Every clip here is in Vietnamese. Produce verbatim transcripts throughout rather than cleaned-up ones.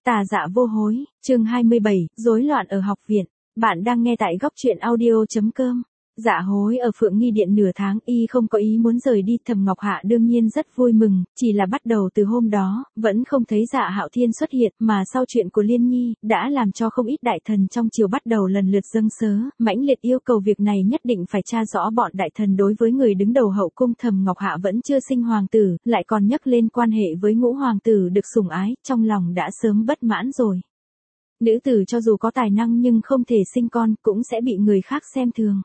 Tà dạ vô hối, chương hai mươi bảy, rối loạn ở học viện. Bạn đang nghe tại góc truyện audio.com. Dạ hối ở Phượng Nghi Điện nửa tháng y không có ý muốn rời đi. Thẩm Ngọc Hạ đương nhiên rất vui mừng, chỉ là bắt đầu từ hôm đó, vẫn không thấy Dạ Hạo Thiên xuất hiện, mà sau chuyện của Liên Nhi, đã làm cho không ít đại thần trong triều bắt đầu lần lượt dâng sớ, mãnh liệt yêu cầu việc này nhất định phải tra rõ. Bọn đại thần đối với người đứng đầu hậu cung Thẩm Ngọc Hạ vẫn chưa sinh hoàng tử, lại còn nhắc lên quan hệ với ngũ hoàng tử được sủng ái, trong lòng đã sớm bất mãn rồi. Nữ tử cho dù có tài năng nhưng không thể sinh con, cũng sẽ bị người khác xem thường.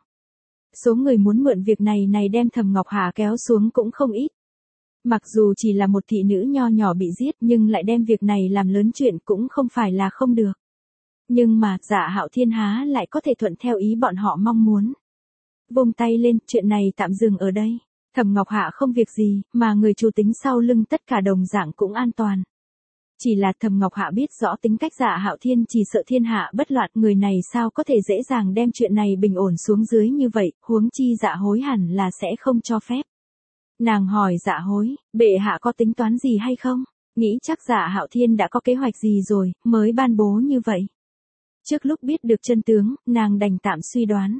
Số người muốn mượn việc này này đem Thẩm Ngọc Hạ kéo xuống cũng không ít. Mặc dù chỉ là một thị nữ nho nhỏ bị giết nhưng lại đem việc này làm lớn chuyện cũng không phải là không được. Nhưng mà Dạ Hạo Thiên há lại có thể thuận theo ý bọn họ mong muốn. Vung tay lên, chuyện này tạm dừng ở đây. Thẩm Ngọc Hạ không việc gì, mà người chủ tính sau lưng tất cả đồng dạng cũng an toàn. Chỉ là Thẩm Ngọc Hạ biết rõ tính cách Dạ Hạo Thiên, chỉ sợ thiên hạ bất loạn, người này sao có thể dễ dàng đem chuyện này bình ổn xuống dưới như vậy, huống chi Dạ hối hẳn là sẽ không cho phép. Nàng hỏi Dạ hối, bệ hạ có tính toán gì hay không? Nghĩ chắc Dạ Hạo Thiên đã có kế hoạch gì rồi, mới ban bố như vậy. Trước lúc biết được chân tướng, nàng đành tạm suy đoán.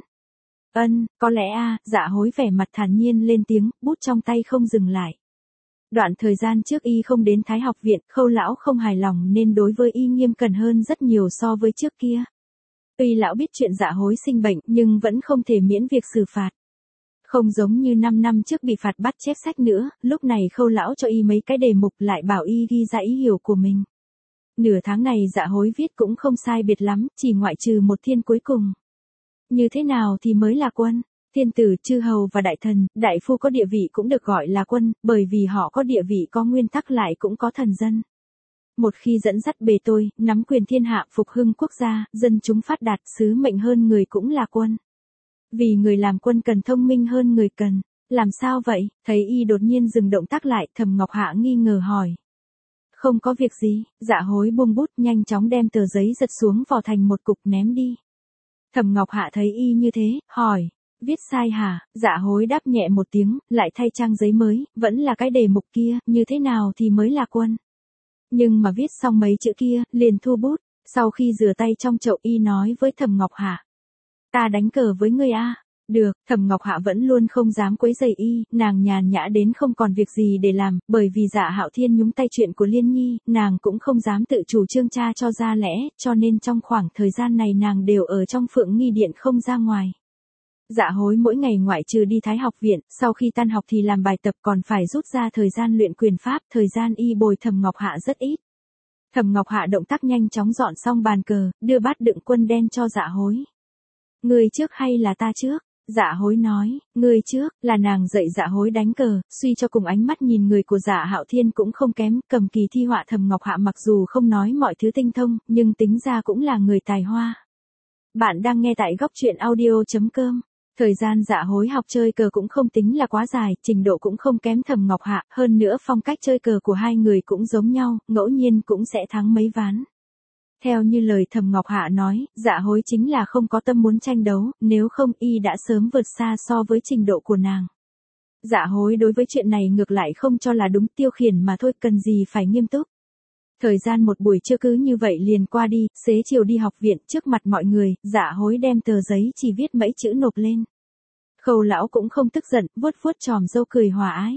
Ân, có lẽ a, Dạ hối vẻ mặt thản nhiên lên tiếng, bút trong tay không dừng lại. Đoạn thời gian trước y không đến Thái học viện, Khâu lão không hài lòng nên đối với y nghiêm cẩn hơn rất nhiều so với trước kia. Tuy lão biết chuyện Dạ hối sinh bệnh nhưng vẫn không thể miễn việc xử phạt. Không giống như năm năm trước bị phạt bắt chép sách nữa, lúc này Khâu lão cho y mấy cái đề mục lại bảo y ghi ra ý hiểu của mình. Nửa tháng này Dạ hối viết cũng không sai biệt lắm, chỉ ngoại trừ một thiên cuối cùng. Như thế nào thì mới là quân? Thiên tử, chư hầu và đại thần, đại phu có địa vị cũng được gọi là quân, bởi vì họ có địa vị, có nguyên tắc, lại cũng có thần dân. Một khi dẫn dắt bề tôi, nắm quyền thiên hạ, phục hưng quốc gia, dân chúng phát đạt, sứ mệnh hơn người cũng là quân. Vì người làm quân cần thông minh hơn người cần. Làm sao vậy? Thấy y đột nhiên dừng động tác lại, Thẩm Ngọc Hạ nghi ngờ hỏi. Không có việc gì. Dạ hối buông bút, nhanh chóng đem tờ giấy giật xuống vò thành một cục ném đi. Thẩm Ngọc Hạ thấy y như thế, hỏi. Viết sai hả? Dạ hối đáp nhẹ một tiếng, lại thay trang giấy mới, vẫn là cái đề mục kia, như thế nào thì mới là quân. Nhưng mà viết xong mấy chữ kia, liền thu bút, sau khi rửa tay trong chậu y nói với Thẩm Ngọc Hạ. Ta đánh cờ với ngươi a. Được, Thẩm Ngọc Hạ vẫn luôn không dám quấy rầy y, nàng nhàn nhã đến không còn việc gì để làm, bởi vì Dạ Hạo Thiên nhúng tay chuyện của Liên Nhi, nàng cũng không dám tự chủ trương tra cho ra lẽ, cho nên trong khoảng thời gian này nàng đều ở trong Phượng Nghi Điện không ra ngoài. Dạ hối mỗi ngày ngoại trừ đi Thái học viện, sau khi tan học thì làm bài tập, còn phải rút ra thời gian luyện quyền pháp, thời gian y bồi Thẩm Ngọc Hạ rất ít. Thẩm Ngọc Hạ động tác nhanh chóng dọn xong bàn cờ, đưa bát đựng quân đen cho Dạ hối. Ngươi trước hay là ta trước? Dạ hối nói, ngươi trước. Là nàng dạy Dạ hối đánh cờ, suy cho cùng ánh mắt nhìn người của Dạ Hạo Thiên cũng không kém, cầm kỳ thi họa. Thẩm Ngọc Hạ mặc dù không nói mọi thứ tinh thông, nhưng tính ra cũng là người tài hoa. Bạn đang nghe tại góc truyện audio.com. Thời gian Dạ hối học chơi cờ cũng không tính là quá dài, trình độ cũng không kém Thẩm Ngọc Hạ, hơn nữa phong cách chơi cờ của hai người cũng giống nhau, ngẫu nhiên cũng sẽ thắng mấy ván. Theo như lời Thẩm Ngọc Hạ nói, Dạ hối chính là không có tâm muốn tranh đấu, nếu không y đã sớm vượt xa so với trình độ của nàng. Dạ hối đối với chuyện này ngược lại không cho là đúng, tiêu khiển mà thôi, cần gì phải nghiêm túc. Thời gian một buổi trưa cứ như vậy liền qua đi, xế chiều đi học viện, trước mặt mọi người, Dạ hối đem tờ giấy chỉ viết mấy chữ nộp lên. Khâu lão cũng không tức giận, vuốt vuốt tròm râu cười hòa ái.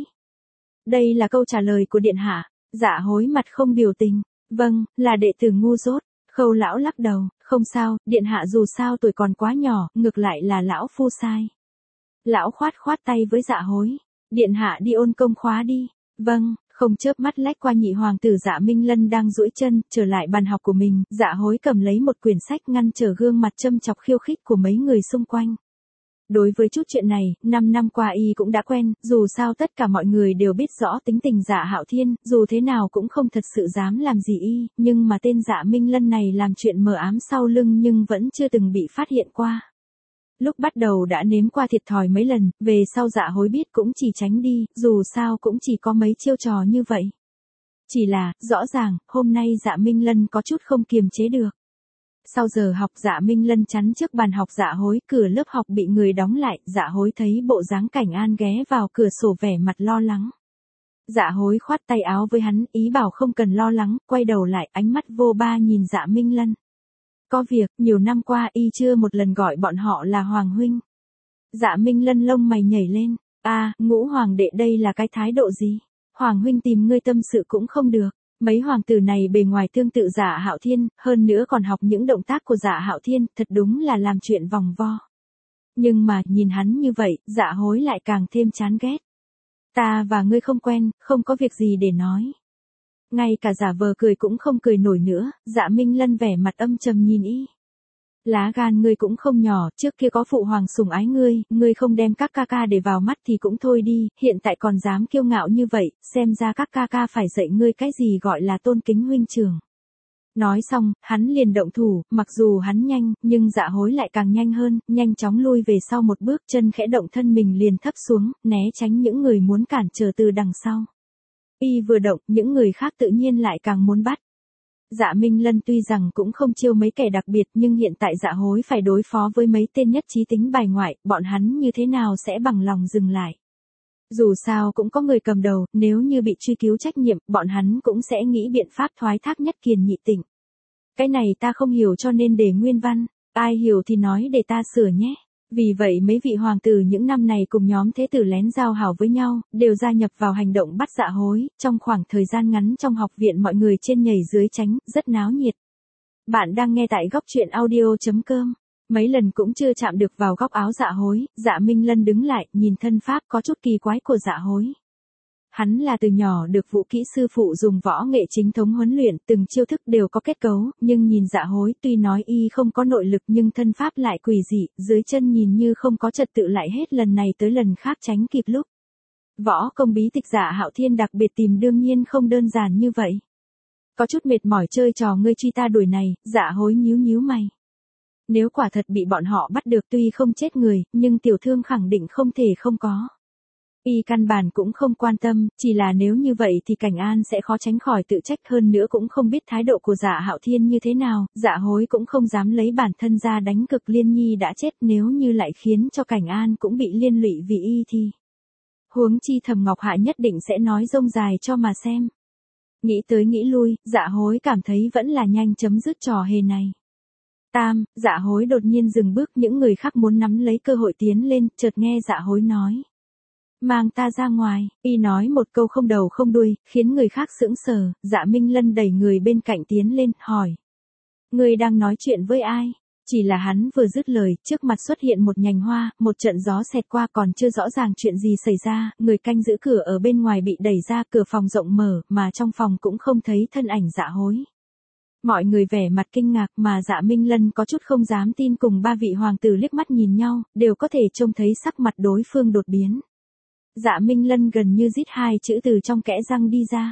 Đây là câu trả lời của điện hạ. Dạ hối mặt không biểu tình. Vâng, là đệ tử ngu dốt. Khâu lão lắc đầu, không sao, điện hạ dù sao tuổi còn quá nhỏ, ngược lại là lão phu sai. Lão khoát khoát tay với Dạ hối. Điện hạ đi ôn công khóa đi. Vâng. Không chớp mắt lách qua nhị hoàng tử Dạ Minh Lân đang duỗi chân, trở lại bàn học của mình, Dạ hối cầm lấy một quyển sách ngăn trở gương mặt châm chọc khiêu khích của mấy người xung quanh. Đối với chút chuyện này, năm năm qua y cũng đã quen, dù sao tất cả mọi người đều biết rõ tính tình Dạ Hạo Thiên, dù thế nào cũng không thật sự dám làm gì y, nhưng mà tên Dạ Minh Lân này làm chuyện mờ ám sau lưng nhưng vẫn chưa từng bị phát hiện qua. Lúc bắt đầu đã nếm qua thiệt thòi mấy lần, về sau Dạ hối biết cũng chỉ tránh đi, dù sao cũng chỉ có mấy chiêu trò như vậy. Chỉ là, rõ ràng, hôm nay Dạ Minh Lân có chút không kiềm chế được. Sau giờ học Dạ Minh Lân chắn trước bàn học Dạ hối, cửa lớp học bị người đóng lại, Dạ hối thấy bộ dáng Cảnh An ghé vào cửa sổ vẻ mặt lo lắng. Dạ hối khoát tay áo với hắn, ý bảo không cần lo lắng, quay đầu lại, ánh mắt vô ba nhìn Dạ Minh Lân. Có việc, nhiều năm qua y chưa một lần gọi bọn họ là Hoàng huynh. Dạ Minh Lân lông mày nhảy lên, a à, Ngũ Hoàng đệ đây là cái thái độ gì? Hoàng huynh tìm ngươi tâm sự cũng không được. Mấy hoàng tử này bề ngoài tương tự Dạ Hạo Thiên, hơn nữa còn học những động tác của Dạ Hạo Thiên, thật đúng là làm chuyện vòng vo. Nhưng mà, nhìn hắn như vậy, Dạ hối lại càng thêm chán ghét. Ta và ngươi không quen, không có việc gì để nói. Ngay cả giả vờ cười cũng không cười nổi nữa, Dạ Minh Lân vẻ mặt âm trầm nhìn y. Lá gan ngươi cũng không nhỏ, trước kia có phụ hoàng sủng ái ngươi, ngươi không đem các ca ca để vào mắt thì cũng thôi đi, hiện tại còn dám kiêu ngạo như vậy, xem ra các ca ca phải dạy ngươi cái gì gọi là tôn kính huynh trưởng. Nói xong, hắn liền động thủ, mặc dù hắn nhanh, nhưng Dạ hối lại càng nhanh hơn, nhanh chóng lui về sau một bước, chân khẽ động thân mình liền thấp xuống, né tránh những người muốn cản trở từ đằng sau. Y vừa động, những người khác tự nhiên lại càng muốn bắt. Dạ Minh Lân tuy rằng cũng không chiêu mấy kẻ đặc biệt nhưng hiện tại Dạ hối phải đối phó với mấy tên nhất trí tính bài ngoại, bọn hắn như thế nào sẽ bằng lòng dừng lại. Dù sao cũng có người cầm đầu, nếu như bị truy cứu trách nhiệm, bọn hắn cũng sẽ nghĩ biện pháp thoái thác Nhất Kiền Nhị Tịnh. Cái này ta không hiểu cho nên để nguyên văn, ai hiểu thì nói để ta sửa nhé. Vì vậy mấy vị hoàng tử những năm này cùng nhóm thế tử lén giao hảo với nhau, đều gia nhập vào hành động bắt Dạ hối, trong khoảng thời gian ngắn trong học viện mọi người trên nhảy dưới tránh, rất náo nhiệt. Bạn đang nghe tại góc truyện audio chấm com. Mấy lần cũng chưa chạm được vào góc áo Dạ hối, Dạ Minh Lân đứng lại, nhìn thân pháp có chút kỳ quái của Dạ hối. Hắn là từ nhỏ được Vũ kỹ sư phụ dùng võ nghệ chính thống huấn luyện, từng chiêu thức đều có kết cấu, nhưng nhìn Dạ hối tuy nói y không có nội lực nhưng thân pháp lại quỷ dị, dưới chân nhìn như không có trật tự lại hết lần này tới lần khác tránh kịp lúc. Võ công bí tịch Dạ Hạo Thiên đặc biệt tìm đương nhiên không đơn giản như vậy. Có chút mệt mỏi chơi trò ngươi truy ta đuổi này, Dạ hối nhíu nhíu mày. Nếu quả thật bị bọn họ bắt được tuy không chết người, nhưng tiểu thương khẳng định không thể không có. Y căn bản cũng không quan tâm, chỉ là nếu như vậy thì Cảnh An sẽ khó tránh khỏi tự trách, hơn nữa cũng không biết thái độ của Dạ Hạo Thiên như thế nào, Dạ hối cũng không dám lấy bản thân ra đánh cực Liên Nhi đã chết, nếu như lại khiến cho Cảnh An cũng bị liên lụy vì y thì. Huống chi Thẩm Ngọc Hạ nhất định sẽ nói rông dài cho mà xem. Nghĩ tới nghĩ lui, Dạ hối cảm thấy vẫn là nhanh chấm dứt trò hề này. Tam, Dạ hối đột nhiên dừng bước, những người khác muốn nắm lấy cơ hội tiến lên, chợt nghe Dạ hối nói. Mang ta ra ngoài, y nói một câu không đầu không đuôi, khiến người khác sững sờ, Dạ Minh Lân đẩy người bên cạnh tiến lên, hỏi. Người đang nói chuyện với ai? Chỉ là hắn vừa dứt lời, trước mặt xuất hiện một nhành hoa, một trận gió xẹt qua còn chưa rõ ràng chuyện gì xảy ra, người canh giữ cửa ở bên ngoài bị đẩy ra, cửa phòng rộng mở, mà trong phòng cũng không thấy thân ảnh Dạ hối. Mọi người vẻ mặt kinh ngạc mà Dạ Minh Lân có chút không dám tin, cùng ba vị hoàng tử liếc mắt nhìn nhau, đều có thể trông thấy sắc mặt đối phương đột biến. Dạ Minh Lân gần như rít hai chữ từ trong kẽ răng đi ra.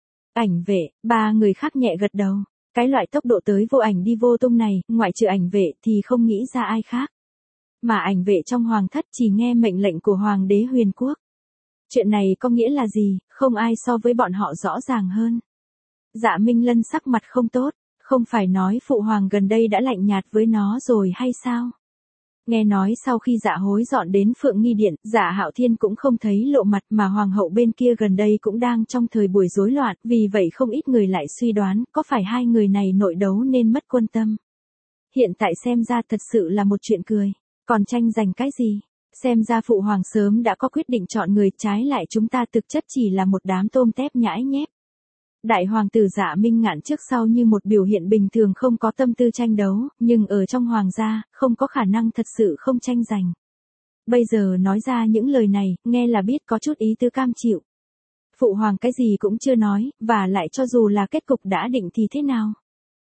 Ảnh vệ, ba người khác nhẹ gật đầu. Cái loại tốc độ tới vô ảnh đi vô tung này, ngoại trừ ảnh vệ thì không nghĩ ra ai khác. Mà ảnh vệ trong hoàng thất chỉ nghe mệnh lệnh của hoàng đế Huyền Quốc. Chuyện này có nghĩa là gì, không ai so với bọn họ rõ ràng hơn. Dạ Minh Lân sắc mặt không tốt, không phải nói phụ hoàng gần đây đã lạnh nhạt với nó rồi hay sao? Nghe nói sau khi Dạ hối dọn đến Phượng Nghi Điện, Dạ Hạo Thiên cũng không thấy lộ mặt, mà hoàng hậu bên kia gần đây cũng đang trong thời buổi rối loạn, vì vậy không ít người lại suy đoán, có phải hai người này nội đấu nên mất quân tâm. Hiện tại xem ra thật sự là một chuyện cười, còn tranh giành cái gì? Xem ra phụ hoàng sớm đã có quyết định chọn người, trái lại chúng ta thực chất chỉ là một đám tôm tép nhãi nhép. Đại hoàng tử Dạ Minh Ngạn trước sau như một biểu hiện bình thường, không có tâm tư tranh đấu, nhưng ở trong hoàng gia, không có khả năng thật sự không tranh giành. Bây giờ nói ra những lời này, nghe là biết có chút ý tứ cam chịu. Phụ hoàng cái gì cũng chưa nói, và lại cho dù là kết cục đã định thì thế nào?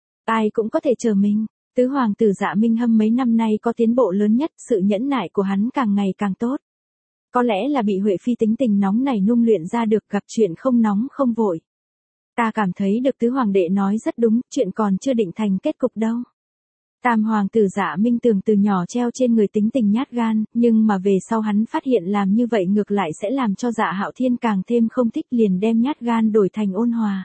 Ai cũng có thể chờ mình. Tứ hoàng tử Dạ Minh Hâm mấy năm nay có tiến bộ lớn nhất, sự nhẫn nại của hắn càng ngày càng tốt. Có lẽ là bị Huệ Phi tính tình nóng này nung luyện ra được, gặp chuyện không nóng không vội. Ta cảm thấy được tứ hoàng đệ nói rất đúng, chuyện còn chưa định thành kết cục đâu. Tam hoàng tử Dạ Minh Tường từ nhỏ treo trên người tính tình nhát gan, nhưng mà về sau hắn phát hiện làm như vậy ngược lại sẽ làm cho Dạ Hạo Thiên càng thêm không thích, liền đem nhát gan đổi thành ôn hòa.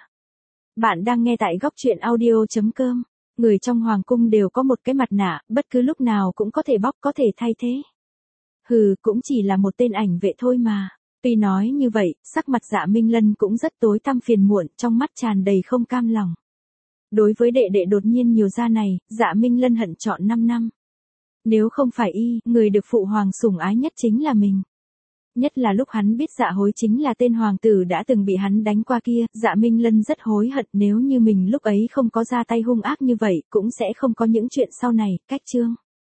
Bạn đang nghe tại góc truyện audio chấm com. Người trong hoàng cung đều có một cái mặt nạ, bất cứ lúc nào cũng có thể bóc, có thể thay thế. Hừ, cũng chỉ là một tên ảnh vệ thôi mà. Tuy nói như vậy, sắc mặt Dạ Minh Lân cũng rất tối tăm phiền muộn, trong mắt tràn đầy không cam lòng. Đối với đệ đệ đột nhiên nhiều ra này, Dạ Minh Lân hận trọn năm năm. Nếu không phải y, người được phụ hoàng sủng ái nhất chính là mình. Nhất là lúc hắn biết Dạ Hối chính là tên hoàng tử đã từng bị hắn đánh qua kia, Dạ Minh Lân rất hối hận, nếu như mình lúc ấy không có ra tay hung ác như vậy, cũng sẽ không có những chuyện sau này. Cách chương